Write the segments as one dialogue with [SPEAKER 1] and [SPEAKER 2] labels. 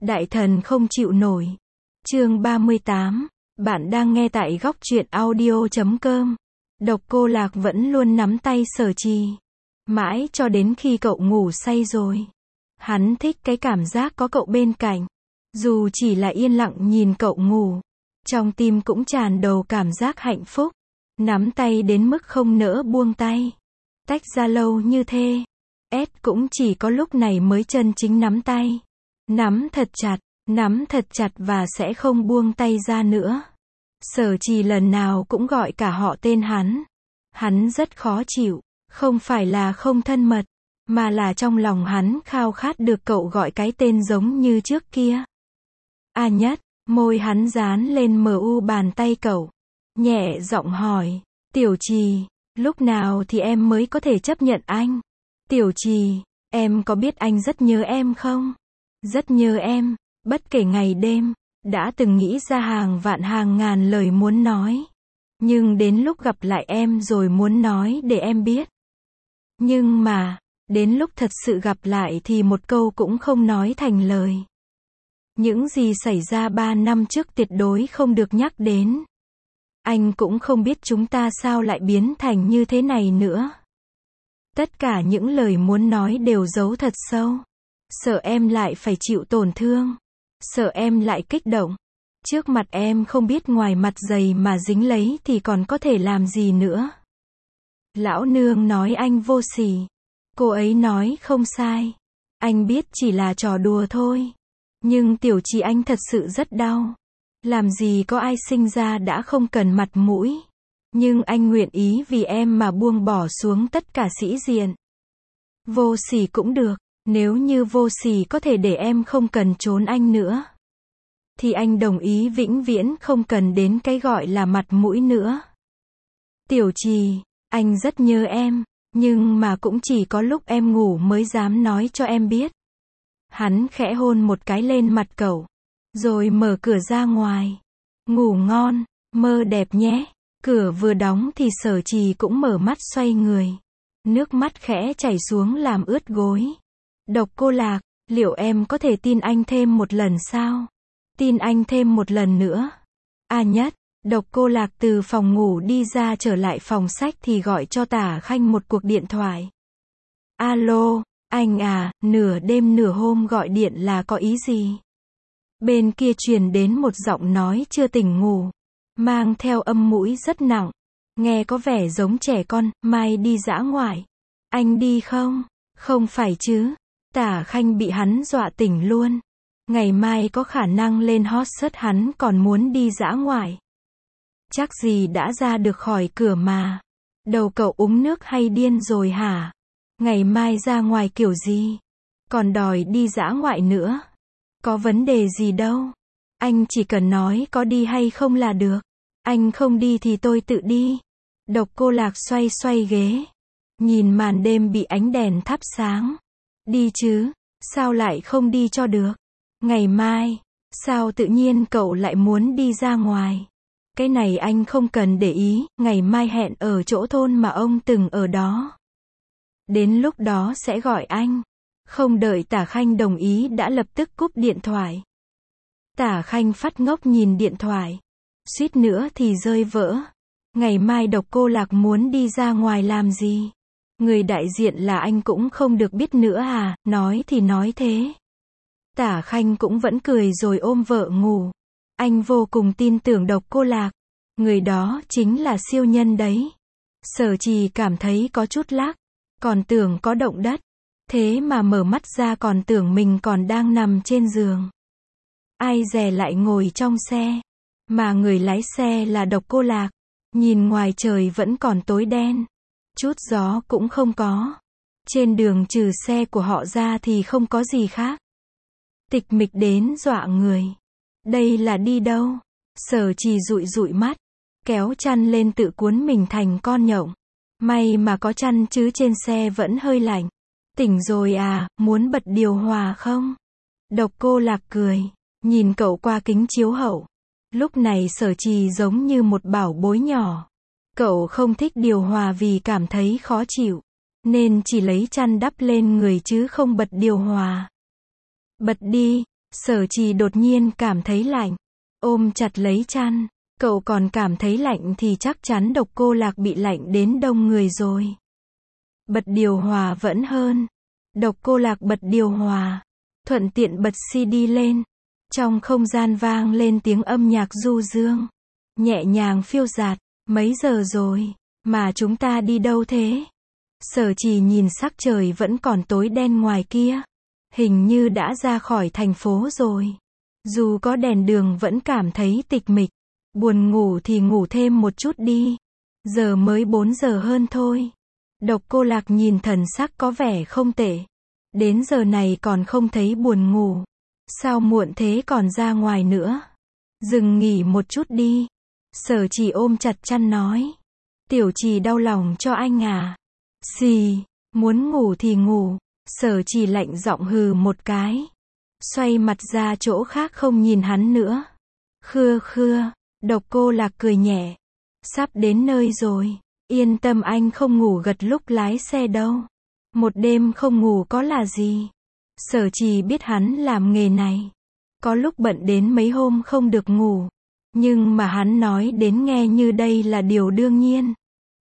[SPEAKER 1] Đại thần không chịu nổi. Chương 38. Bạn đang nghe tại góc truyện audio.com. Độc Cô Lạc vẫn luôn nắm tay Sở Trì. Mãi cho đến khi cậu ngủ say rồi. Hắn thích cái cảm giác có cậu bên cạnh. Dù chỉ là yên lặng nhìn cậu ngủ. Trong tim cũng tràn đầy cảm giác hạnh phúc. Nắm tay đến mức không nỡ buông tay. Tách ra lâu như thế. Cũng chỉ có lúc này mới chân chính nắm tay. Nắm thật chặt và sẽ không buông tay ra nữa. Sở Trì lần nào cũng gọi cả họ tên hắn. Hắn rất khó chịu, không phải là không thân mật, mà là trong lòng hắn khao khát được cậu gọi cái tên giống như trước kia. A Nhất, môi hắn dán lên mu bàn tay cậu, nhẹ giọng hỏi, Tiểu Trì, lúc nào thì em mới có thể chấp nhận anh? Tiểu Trì, em có biết anh rất nhớ em không? Rất nhớ em, bất kể ngày đêm, đã từng nghĩ ra hàng vạn hàng ngàn lời muốn nói. Nhưng đến lúc gặp lại em rồi muốn nói để em biết. Nhưng mà, đến lúc thật sự gặp lại thì một câu cũng không nói thành lời. Những gì xảy ra 3 năm trước tuyệt đối không được nhắc đến. Anh cũng không biết chúng ta sao lại biến thành như thế này nữa. Tất cả những lời muốn nói đều giấu thật sâu. Sợ em lại phải chịu tổn thương. Sợ em lại kích động. Trước mặt em không biết ngoài mặt dày mà dính lấy thì còn có thể làm gì nữa. Lão nương nói anh vô sỉ. Cô ấy nói không sai. Anh biết chỉ là trò đùa thôi. Nhưng Tiểu Trì anh thật sự rất đau. Làm gì có ai sinh ra đã không cần mặt mũi. Nhưng anh nguyện ý vì em mà buông bỏ xuống tất cả sĩ diện. Vô sỉ cũng được. Nếu như vô sỉ có thể để em không cần trốn anh nữa, thì anh đồng ý vĩnh viễn không cần đến cái gọi là mặt mũi nữa. Tiểu Trì, anh rất nhớ em, nhưng mà cũng chỉ có lúc em ngủ mới dám nói cho em biết. Hắn khẽ hôn một cái lên mặt cậu, rồi mở cửa ra ngoài. Ngủ ngon, mơ đẹp nhé. Cửa vừa đóng thì Sở Trì cũng mở mắt xoay người. Nước mắt khẽ chảy xuống làm ướt gối. Độc Cô Lạc, liệu em có thể tin anh thêm một lần sao? Tin anh thêm một lần nữa. A Nhất, Độc Cô Lạc từ phòng ngủ đi ra trở lại phòng sách thì gọi cho Tả Khanh một cuộc điện thoại. Alo, anh à, nửa đêm nửa hôm gọi điện là có ý gì? Bên kia truyền đến một giọng nói chưa tỉnh ngủ, mang theo âm mũi rất nặng, nghe có vẻ giống trẻ con. Mai đi dã ngoại. Anh đi không? Không phải chứ. Tả Khanh bị hắn dọa tỉnh luôn. Ngày mai có khả năng lên hot search hắn còn muốn đi dã ngoại. Chắc gì đã ra được khỏi cửa mà. Đầu cậu uống nước hay điên rồi hả? Ngày mai ra ngoài kiểu gì? Còn đòi đi dã ngoại nữa. Có vấn đề gì đâu. Anh chỉ cần nói có đi hay không là được. Anh không đi thì tôi tự đi. Độc Cô Lạc xoay xoay ghế. Nhìn màn đêm bị ánh đèn thắp sáng. Đi chứ, sao lại không đi cho được? Ngày mai, sao tự nhiên cậu lại muốn đi ra ngoài? Cái này anh không cần để ý, ngày mai hẹn ở chỗ thôn mà ông từng ở đó. Đến lúc đó sẽ gọi anh. Không đợi Tả Khanh đồng ý đã lập tức cúp điện thoại. Tả Khanh phát ngốc nhìn điện thoại. Suýt nữa thì rơi vỡ. Ngày mai Độc Cô Lạc muốn đi ra ngoài làm gì? Người đại diện là anh cũng không được biết nữa à? Nói thì nói thế. Tả Khanh cũng vẫn cười rồi ôm vợ ngủ. Anh vô cùng tin tưởng Độc Cô Lạc. Người đó chính là siêu nhân đấy. Sở Trì cảm thấy có chút lác. Còn tưởng có động đất. Thế mà mở mắt ra còn tưởng mình còn đang nằm trên giường. Ai dè lại ngồi trong xe. Mà người lái xe là Độc Cô Lạc. Nhìn ngoài trời vẫn còn tối đen. Chút gió cũng không có. Trên đường trừ xe của họ ra thì không có gì khác. Tịch mịch đến dọa người. Đây là đi đâu? Sở Trì dụi dụi mắt. Kéo chăn lên tự cuốn mình thành con nhộng. May mà có chăn chứ trên xe vẫn hơi lạnh. Tỉnh rồi à, muốn bật điều hòa không? Độc Cô Lạc cười. Nhìn cậu qua kính chiếu hậu. Lúc này Sở Trì giống như một bảo bối nhỏ. Cậu không thích điều hòa vì cảm thấy khó chịu. Nên chỉ lấy chăn đắp lên người chứ không bật điều hòa. Bật đi. Sở Trì đột nhiên cảm thấy lạnh, ôm chặt lấy chăn. Cậu còn cảm thấy lạnh thì chắc chắn Độc Cô Lạc bị lạnh đến đông người rồi. Bật điều hòa vẫn hơn. Độc Cô Lạc bật điều hòa, thuận tiện bật CD lên. Trong không gian vang lên tiếng âm nhạc du dương, nhẹ nhàng phiêu dạt. Mấy giờ rồi, mà chúng ta đi đâu thế? Sở Trì nhìn sắc trời vẫn còn tối đen ngoài kia. Hình như đã ra khỏi thành phố rồi. Dù có đèn đường vẫn cảm thấy tịch mịch. Buồn ngủ thì ngủ thêm một chút đi. Giờ mới 4 giờ hơn thôi. Độc Cô Lạc nhìn thần sắc có vẻ không tệ. Đến giờ này còn không thấy buồn ngủ. Sao muộn thế còn ra ngoài nữa? Dừng nghỉ một chút đi. Sở Trì ôm chặt chăn nói. Tiểu Trì đau lòng cho anh à? Xì, muốn ngủ thì ngủ. Sở Trì lạnh giọng hừ một cái. Xoay mặt ra chỗ khác không nhìn hắn nữa. Khưa khưa, Độc Cô Lạc cười nhẹ. Sắp đến nơi rồi. Yên tâm anh không ngủ gật lúc lái xe đâu. Một đêm không ngủ có là gì. Sở Trì biết hắn làm nghề này. Có lúc bận đến mấy hôm không được ngủ. Nhưng mà hắn nói đến nghe như đây là điều đương nhiên.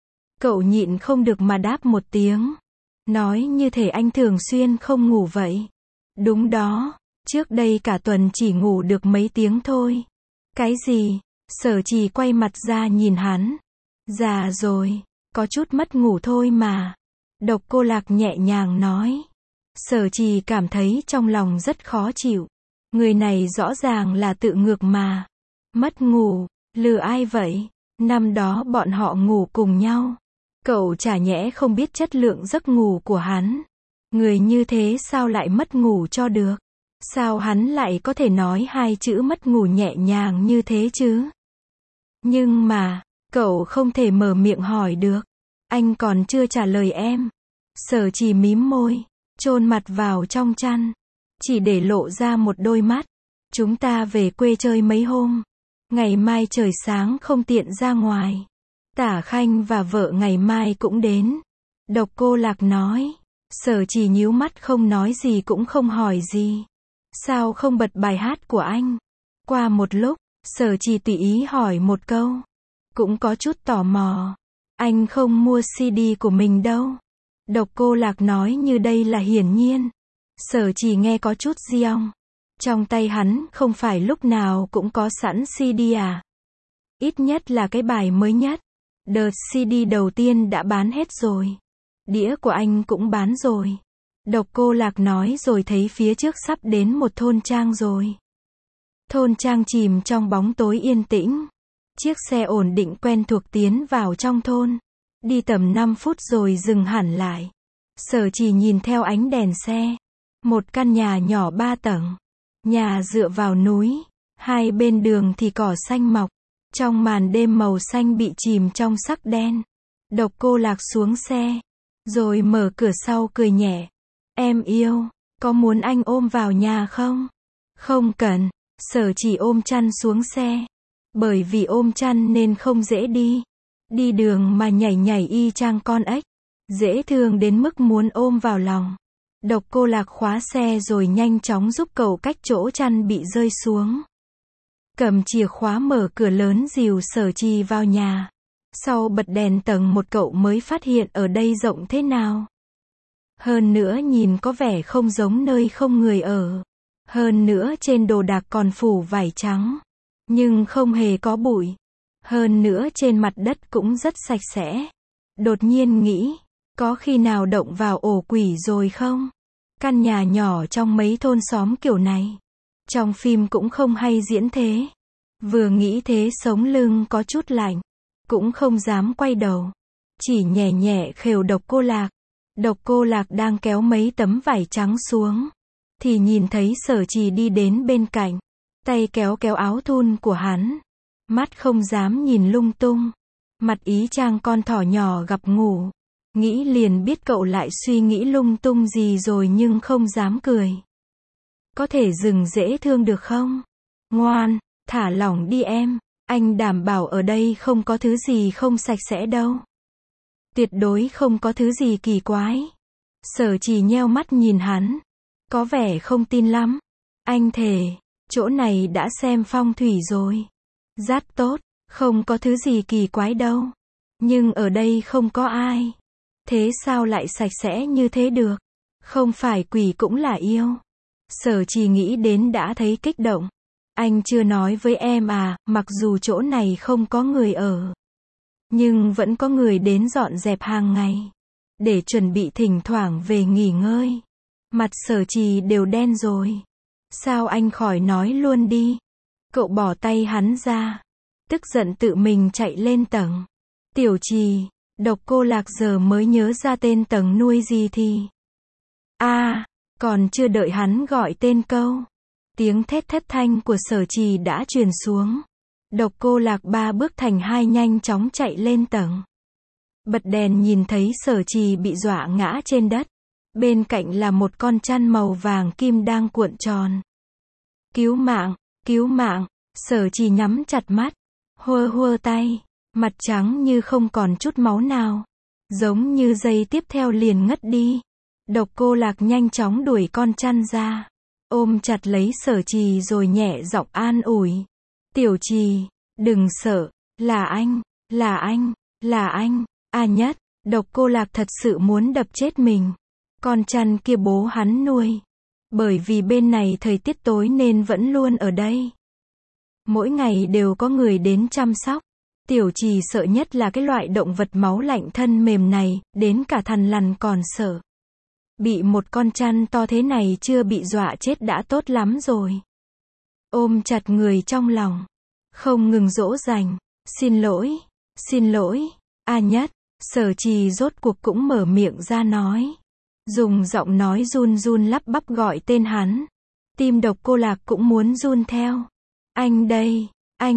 [SPEAKER 1] Cậu nhịn không được mà đáp một tiếng. Nói như thể anh thường xuyên không ngủ vậy. Đúng đó, trước đây cả tuần chỉ ngủ được mấy tiếng thôi. Cái gì? Sở Trì quay mặt ra nhìn hắn. Già rồi, có chút mất ngủ thôi mà. Độc Cô Lạc nhẹ nhàng nói. Sở Trì cảm thấy trong lòng rất khó chịu. Người này rõ ràng là tự ngược mà. Mất ngủ, lừa ai vậy? Năm đó bọn họ ngủ cùng nhau. Cậu chả nhẽ không biết chất lượng giấc ngủ của hắn. Người như thế sao lại mất ngủ cho được? Sao hắn lại có thể nói hai chữ mất ngủ nhẹ nhàng như thế chứ? Nhưng mà, cậu không thể mở miệng hỏi được. Anh còn chưa trả lời em. Sở Trì mím môi, chôn mặt vào trong chăn. Chỉ để lộ ra một đôi mắt. Chúng ta về quê chơi mấy hôm. Ngày mai trời sáng không tiện ra ngoài. Tả Khanh và vợ ngày mai cũng đến. Độc Cô Lạc nói. Sở Trì nhíu mắt không nói gì cũng không hỏi gì. Sao không bật bài hát của anh? Qua một lúc, Sở Trì tùy ý hỏi một câu. Cũng có chút tò mò. Anh không mua CD của mình đâu. Độc Cô Lạc nói như đây là hiển nhiên. Sở Trì nghe có chút giông. Trong tay hắn không phải lúc nào cũng có sẵn CD à? Ít nhất là cái bài mới nhất. Đợt CD đầu tiên đã bán hết rồi. Đĩa của anh cũng bán rồi. Độc Cô Lạc nói rồi thấy phía trước sắp đến một thôn trang rồi. Thôn trang chìm trong bóng tối yên tĩnh. Chiếc xe ổn định quen thuộc tiến vào trong thôn. Đi tầm 5 phút rồi dừng hẳn lại. Sở Trì nhìn theo ánh đèn xe. Một căn nhà nhỏ 3 tầng. Nhà dựa vào núi. Hai bên đường thì cỏ xanh mọc. Trong màn đêm màu xanh bị chìm trong sắc đen. Độc Cô Lạc xuống xe. Rồi mở cửa sau cười nhẹ. Em yêu, có muốn anh ôm vào nhà không? Không cần. Sở Trì ôm chăn xuống xe. Bởi vì ôm chăn nên không dễ đi. Đi đường mà nhảy nhảy y chang con ếch. Dễ thương đến mức muốn ôm vào lòng. Độc Cô Lạc khóa xe rồi nhanh chóng giúp cậu cách chỗ chăn bị rơi xuống. Cầm chìa khóa mở cửa lớn dìu Sở Trì vào nhà. Sau bật đèn tầng 1 cậu mới phát hiện ở đây rộng thế nào. Hơn nữa nhìn có vẻ không giống nơi không người ở. Hơn nữa trên đồ đạc còn phủ vải trắng. Nhưng không hề có bụi. Hơn nữa trên mặt đất cũng rất sạch sẽ. Đột nhiên nghĩ, có khi nào động vào ổ quỷ rồi không? Căn nhà nhỏ trong mấy thôn xóm kiểu này. Trong phim cũng không hay diễn thế. Vừa nghĩ thế sống lưng có chút lạnh. Cũng không dám quay đầu. Chỉ nhẹ nhẹ khều Độc Cô Lạc. Độc Cô Lạc đang kéo mấy tấm vải trắng xuống. Thì nhìn thấy Sở Trì đi đến bên cạnh. Tay kéo kéo áo thun của hắn. Mắt không dám nhìn lung tung. Mặt ý chang con thỏ nhỏ gặp ngủ. Nghĩ liền biết cậu lại suy nghĩ lung tung gì rồi nhưng không dám cười. Có thể dừng dễ thương được không? Ngoan, thả lỏng đi em. Anh đảm bảo ở đây không có thứ gì không sạch sẽ đâu. Tuyệt đối không có thứ gì kỳ quái. Sở Trì nheo mắt nhìn hắn. Có vẻ không tin lắm. Anh thề, chỗ này đã xem phong thủy rồi. Rất tốt, không có thứ gì kỳ quái đâu. Nhưng ở đây không có ai. Thế sao lại sạch sẽ như thế được? Không phải quỷ cũng là yêu. Sở Trì nghĩ đến đã thấy kích động. Anh chưa nói với em à, mặc dù chỗ này không có người ở. Nhưng vẫn có người đến dọn dẹp hàng ngày. Để chuẩn bị thỉnh thoảng về nghỉ ngơi. Mặt Sở Trì đều đen rồi. Sao anh khỏi nói luôn đi. Cậu bỏ tay hắn ra. Tức giận tự mình chạy lên tầng. Tiểu Trì, Độc Cô Lạc giờ mới nhớ ra tên tầng nuôi gì thì. Còn chưa đợi hắn gọi tên câu. Tiếng thét thất thanh của Sở Trì đã truyền xuống. Độc Cô Lạc 3 bước thành 2 nhanh chóng chạy lên tầng. Bật đèn nhìn thấy Sở Trì bị dọa ngã trên đất. Bên cạnh là một con chăn màu vàng kim đang cuộn tròn. Cứu mạng, cứu mạng. Sở Trì nhắm chặt mắt. Hua hua tay. Mặt trắng như không còn chút máu nào. Giống như giây tiếp theo liền ngất đi. Độc Cô Lạc nhanh chóng đuổi con chăn ra. Ôm chặt lấy Sở Trì rồi nhẹ giọng an ủi. Tiểu Trì, đừng sợ, là anh, là anh, là anh. Nhất, Độc Cô Lạc thật sự muốn đập chết mình. Con chăn kia bố hắn nuôi. Bởi vì bên này thời tiết tối nên vẫn luôn ở đây. Mỗi ngày đều có người đến chăm sóc. Tiểu Trì sợ nhất là cái loại động vật máu lạnh thân mềm này, đến cả thằn lằn còn sợ. Bị một con chăn to thế này chưa bị dọa chết đã tốt lắm rồi. Ôm chặt người trong lòng. Không ngừng dỗ dành. Xin lỗi, Nhất. Sở Trì rốt cuộc cũng mở miệng ra nói. Dùng giọng nói run run lắp bắp gọi tên hắn. Tim Độc Cô Lạc cũng muốn run theo. Anh đây,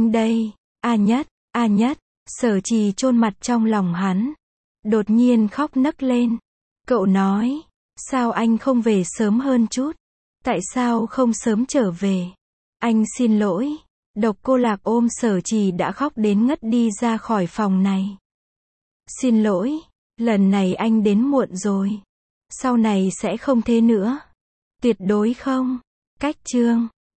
[SPEAKER 1] Nhất. Sở Trì chôn mặt trong lòng hắn. Đột nhiên khóc nấc lên. Cậu nói, sao anh không về sớm hơn chút? Tại sao không sớm trở về? Anh xin lỗi. Độc Cô Lạc ôm Sở Trì đã khóc đến ngất đi ra khỏi phòng này. Xin lỗi, lần này anh đến muộn rồi. Sau này sẽ không thế nữa. Tuyệt đối không. Cách chương